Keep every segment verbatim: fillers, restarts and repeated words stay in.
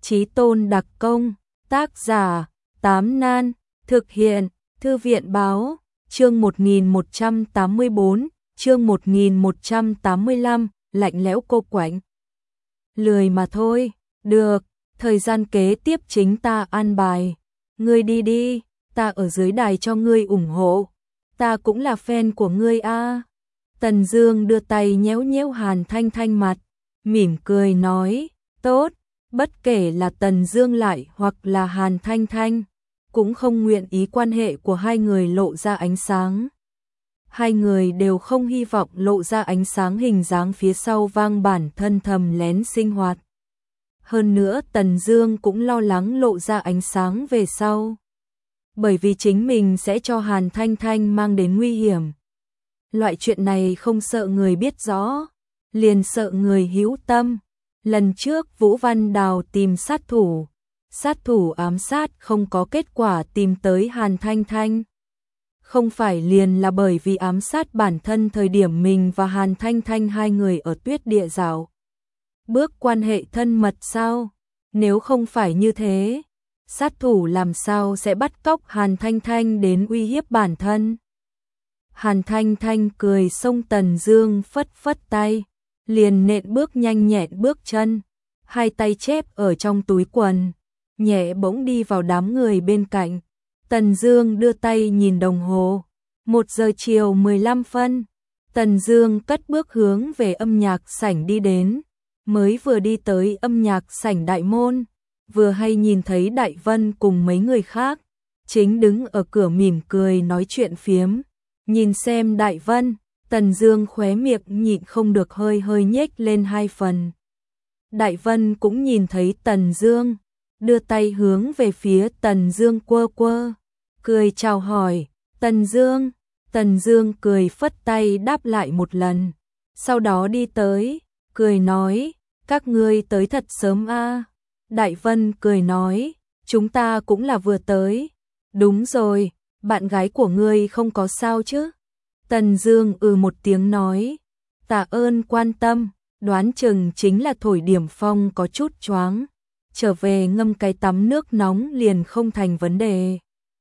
Chí tôn đặc công, tác giả, Tám Nan, thực hiện, Thư viện báo, chương một nghìn một trăm tám mươi bốn, chương một nghìn một trăm tám mươi lăm, lạnh lẽo cô quạnh. Lười mà thôi, được, thời gian kế tiếp chính ta an bài. Ngươi đi đi, ta ở dưới đài cho ngươi ủng hộ. Ta cũng là fan của ngươi a. Tần Dương đưa tay nhéo nhéo Hàn Thanh Thanh mặt, mỉm cười nói, tốt, bất kể là Tần Dương lại hoặc là Hàn Thanh Thanh, cũng không nguyện ý quan hệ của hai người lộ ra ánh sáng. Hai người đều không hy vọng lộ ra ánh sáng hình dáng phía sau vang bản thân thầm lén sinh hoạt. Hơn nữa Tần Dương cũng lo lắng lộ ra ánh sáng về sau, bởi vì chính mình sẽ cho Hàn Thanh Thanh mang đến nguy hiểm. Loại chuyện này không sợ người biết rõ, liền sợ người hữu tâm. Lần trước Vũ Văn Đào tìm sát thủ, sát thủ ám sát không có kết quả tìm tới Hàn Thanh Thanh. Không phải liền là bởi vì ám sát bản thân thời điểm mình và Hàn Thanh Thanh hai người ở tuyết địa dạo bước quan hệ thân mật sao? Nếu không phải như thế, sát thủ làm sao sẽ bắt cóc Hàn Thanh Thanh đến uy hiếp bản thân? Hàn Thanh Thanh cười xông Tần Dương phất phất tay, liền nện bước nhanh nhẹn bước chân, hai tay chép ở trong túi quần, nhẹ bỗng đi vào đám người bên cạnh. Tần Dương đưa tay nhìn đồng hồ, một giờ chiều mười lăm phân. Tần Dương cất bước hướng về âm nhạc sảnh đi đến, mới vừa đi tới âm nhạc sảnh đại môn, vừa hay nhìn thấy Đại Vân cùng mấy người khác, chính đứng ở cửa mỉm cười nói chuyện phiếm. Nhìn xem Đại Vân, Tần Dương khóe miệng nhịn không được hơi hơi nhếch lên hai phần. Đại Vân cũng nhìn thấy Tần Dương, đưa tay hướng về phía Tần Dương quơ quơ, cười chào hỏi, Tần Dương. Tần Dương cười phất tay đáp lại một lần, sau đó đi tới, cười nói, các ngươi tới thật sớm a. Đại Vân cười nói, chúng ta cũng là vừa tới. Đúng rồi, bạn gái của ngươi không có sao chứ? Tần Dương ừ một tiếng nói, tạ ơn quan tâm, đoán chừng chính là thổi điểm phong có chút choáng, trở về ngâm cái tắm nước nóng liền không thành vấn đề.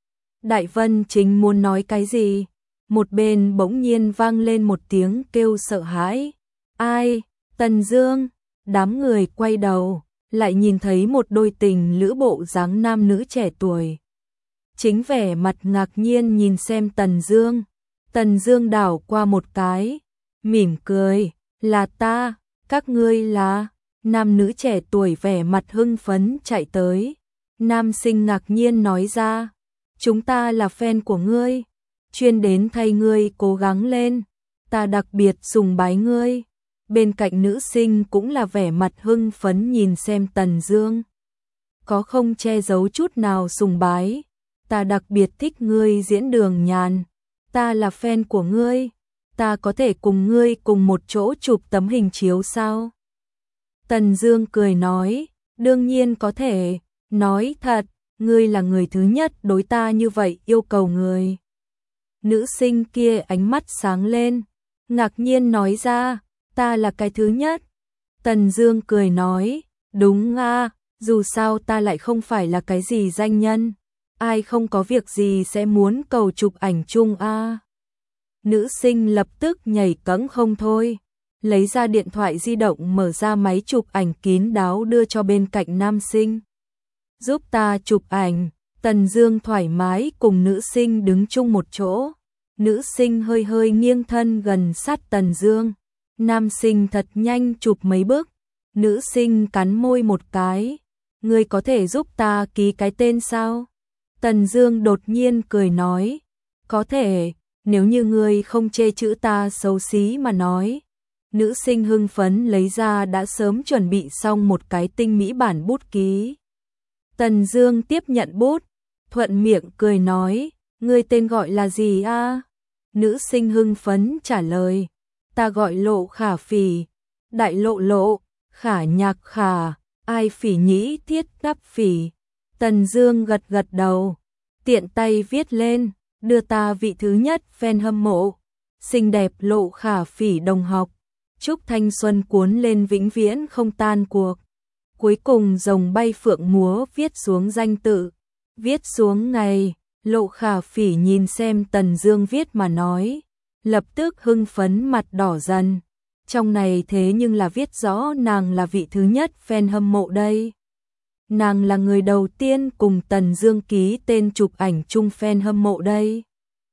Đại Vân chính muốn nói cái gì, một bên bỗng nhiên vang lên một tiếng kêu sợ hãi. Ai? Tần Dương. Đám người quay đầu, lại nhìn thấy một đôi tình lữ bộ dáng nam nữ trẻ tuổi. Chính vẻ mặt ngạc nhiên nhìn xem Tần Dương. Tần Dương đảo qua một cái, mỉm cười, là ta, các ngươi là? Nam nữ trẻ tuổi vẻ mặt hưng phấn chạy tới. Nam sinh ngạc nhiên nói ra, chúng ta là fan của ngươi, chuyên đến thay ngươi cố gắng lên, ta đặc biệt sùng bái ngươi. Bên cạnh nữ sinh cũng là vẻ mặt hưng phấn nhìn xem Tần Dương, có không che giấu chút nào sùng bái. Ta đặc biệt thích ngươi diễn Đường Nhàn, ta là fan của ngươi, ta có thể cùng ngươi cùng một chỗ chụp tấm hình chiếu sao? Tần Dương cười nói, đương nhiên có thể, nói thật, ngươi là người thứ nhất đối ta như vậy yêu cầu người. Nữ sinh kia ánh mắt sáng lên, ngạc nhiên nói ra, ta là cái thứ nhất. Tần Dương cười nói, đúng a, dù sao ta lại không phải là cái gì danh nhân, ai không có việc gì sẽ muốn cầu chụp ảnh chung a. Nữ sinh lập tức nhảy cẫng không thôi, lấy ra điện thoại di động mở ra máy chụp ảnh kín đáo đưa cho bên cạnh nam sinh. Giúp ta chụp ảnh. Tần Dương thoải mái cùng nữ sinh đứng chung một chỗ. Nữ sinh hơi hơi nghiêng thân gần sát Tần Dương. Nam sinh thật nhanh chụp mấy bước. Nữ sinh cắn môi một cái. Ngươi có thể giúp ta ký cái tên sao? Tần Dương đột nhiên cười nói, có thể, nếu như ngươi không chê chữ ta xấu xí mà nói. Nữ sinh hưng phấn lấy ra đã sớm chuẩn bị xong một cái tinh mỹ bản bút ký. Tần Dương tiếp nhận bút, thuận miệng cười nói, ngươi tên gọi là gì a? Nữ sinh hưng phấn trả lời, ta gọi Lộ Khả Phỉ, đại lộ lộ, khả nhạc khả, ai phỉ nhĩ thiết đắp phỉ. Tần Dương gật gật đầu, tiện tay viết lên, đưa ta vị thứ nhất fan hâm mộ, xinh đẹp Lộ Khả Phỉ đồng học, chúc thanh xuân cuốn lên vĩnh viễn không tan cuộc. Cuối cùng rồng bay phượng múa viết xuống danh tự, viết xuống ngày. Lộ Khả Phỉ nhìn xem Tần Dương viết mà nói, lập tức hưng phấn mặt đỏ dần. Trong này thế nhưng là viết rõ nàng là vị thứ nhất fan hâm mộ đây. Nàng là người đầu tiên cùng Tần Dương ký tên chụp ảnh chung fan hâm mộ đây.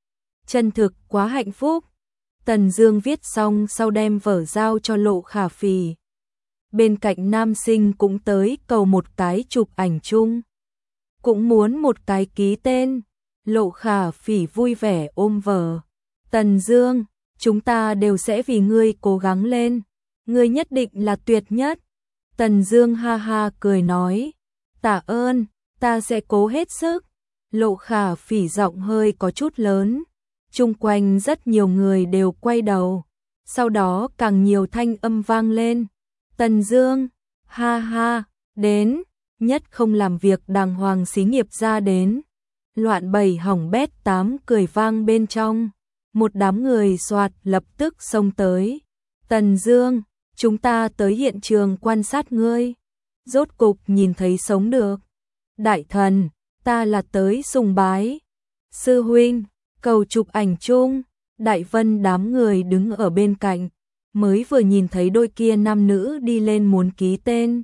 Chân thực quá hạnh phúc. Tần Dương viết xong sau đem vở giao cho Lộ Khả Phỉ. Bên cạnh nam sinh cũng tới cầu một cái chụp ảnh chung. Cũng muốn một cái ký tên. Lộ Khả Phỉ vui vẻ ôm vở. Tần Dương, chúng ta đều sẽ vì ngươi cố gắng lên. Ngươi nhất định là tuyệt nhất. Tần Dương ha ha cười nói. Tạ ơn, ta sẽ cố hết sức. Lộ Khả Phỉ giọng hơi có chút lớn. Chung quanh rất nhiều người đều quay đầu. Sau đó càng nhiều thanh âm vang lên. Tần Dương, ha ha, đến, nhất không làm việc đàng hoàng xí nghiệp ra đến. Loạn bảy hỏng bét tám cười vang bên trong. Một đám người soạt lập tức xông tới. Tần Dương, chúng ta tới hiện trường quan sát ngươi. Rốt cục nhìn thấy sống được. Đại thần, ta là tới sùng bái. Sư huynh, cầu chụp ảnh chung. Đại Vân đám người đứng ở bên cạnh. Mới vừa nhìn thấy đôi kia nam nữ đi lên muốn ký tên.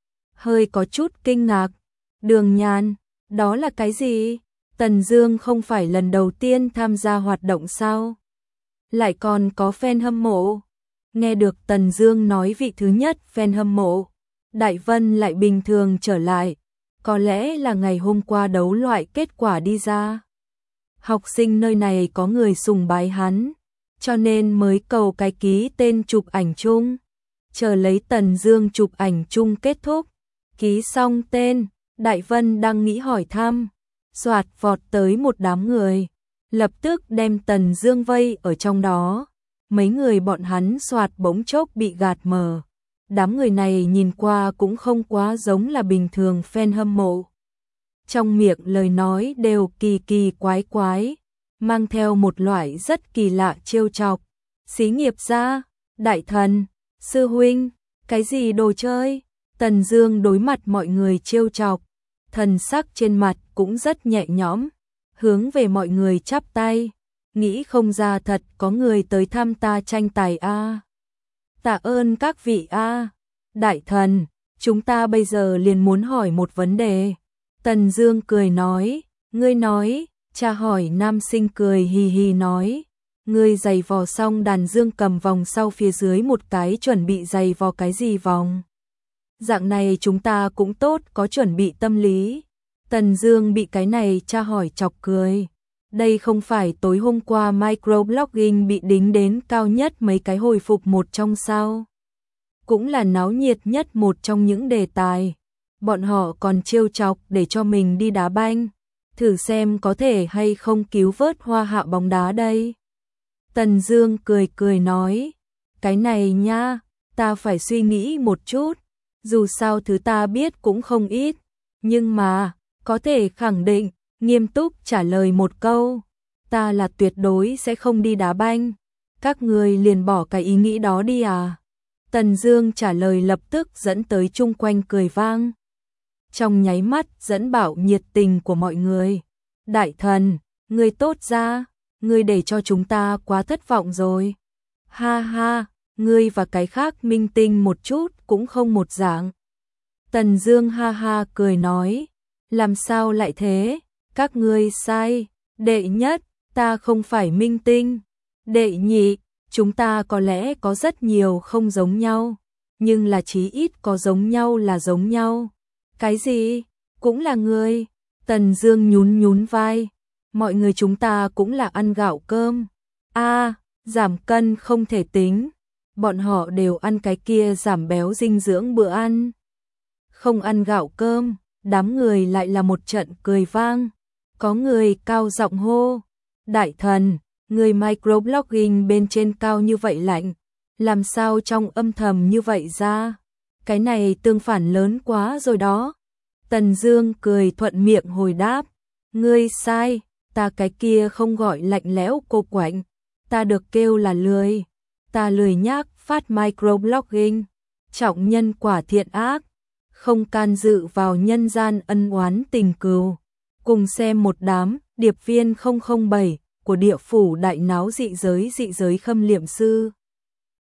Hơi có chút kinh ngạc. Đường Nhàn, đó là cái gì? Tần Dương không phải lần đầu tiên tham gia hoạt động sao? Lại còn có fan hâm mộ. Nghe được Tần Dương nói vị thứ nhất fan hâm mộ, Đại Vân lại bình thường trở lại. Có lẽ là ngày hôm qua đấu loại kết quả đi ra. Học sinh nơi này có người sùng bái hắn, cho nên mới cầu cái ký tên chụp ảnh chung. Chờ lấy Tần Dương chụp ảnh chung kết thúc, ký xong tên, Đại Vân đang nghĩ hỏi thăm, soạt vọt tới một đám người, lập tức đem Tần Dương vây ở trong đó. Mấy người bọn hắn soạt bỗng chốc bị gạt mờ. Đám người này nhìn qua cũng không quá giống là bình thường fan hâm mộ. Trong miệng lời nói đều kỳ kỳ quái quái, mang theo một loại rất kỳ lạ trêu chọc. Xí nghiệp gia, đại thần, sư huynh, cái gì đồ chơi? Tần Dương đối mặt mọi người trêu chọc, thần sắc trên mặt cũng rất nhẹ nhõm, hướng về mọi người chắp tay, nghĩ không ra thật có người tới thăm ta tranh tài a. Tạ ơn các vị a. Đại thần, chúng ta bây giờ liền muốn hỏi một vấn đề. Tần Dương cười nói, ngươi nói, cha hỏi nam sinh cười hì hì nói, ngươi giày vò xong đàn dương cầm vòng sau phía dưới một cái chuẩn bị giày vò cái gì vòng. Dạng này chúng ta cũng tốt có chuẩn bị tâm lý. Tần Dương bị cái này cha hỏi chọc cười. Đây không phải tối hôm qua microblogging bị đính đến cao nhất mấy cái hồi phục một trong sao. Cũng là náo nhiệt nhất một trong những đề tài. Bọn họ còn trêu chọc để cho mình đi đá banh, thử xem có thể hay không cứu vớt Hoa Hạ bóng đá đây. Tần Dương cười cười nói, cái này nha, ta phải suy nghĩ một chút, dù sao thứ ta biết cũng không ít, nhưng mà, có thể khẳng định, nghiêm túc trả lời một câu, ta là tuyệt đối sẽ không đi đá banh, các người liền bỏ cái ý nghĩ đó đi à. Tần Dương trả lời lập tức dẫn tới chung quanh cười vang. Trong nháy mắt dẫn bảo nhiệt tình của mọi người. Đại thần, ngươi tốt ra, ngươi để cho chúng ta quá thất vọng rồi. Ha ha, ngươi và cái khác minh tinh một chút cũng không một dạng. Tần Dương ha ha cười nói, làm sao lại thế, các ngươi sai, đệ nhất, ta không phải minh tinh, đệ nhị, chúng ta có lẽ có rất nhiều không giống nhau, nhưng là chí ít có giống nhau là giống nhau. Cái gì? Cũng là người. Tần Dương nhún nhún vai. Mọi người chúng ta cũng là ăn gạo cơm. A, à, giảm cân không thể tính. Bọn họ đều ăn cái kia giảm béo dinh dưỡng bữa ăn. Không ăn gạo cơm, đám người lại là một trận cười vang. Có người cao giọng hô, đại thần, người microblogging bên trên cao như vậy lạnh, làm sao trong âm thầm như vậy ra? Cái này tương phản lớn quá rồi đó. Tần Dương cười thuận miệng hồi đáp, ngươi sai, ta cái kia không gọi lạnh lẽo cô quạnh, ta được kêu là lười, ta lười nhác phát microblogging, trọng nhân quả thiện ác, không can dự vào nhân gian ân oán tình cừu. Cùng xem một đám điệp viên không không bảy của địa phủ đại náo dị giới dị giới khâm liệm sư.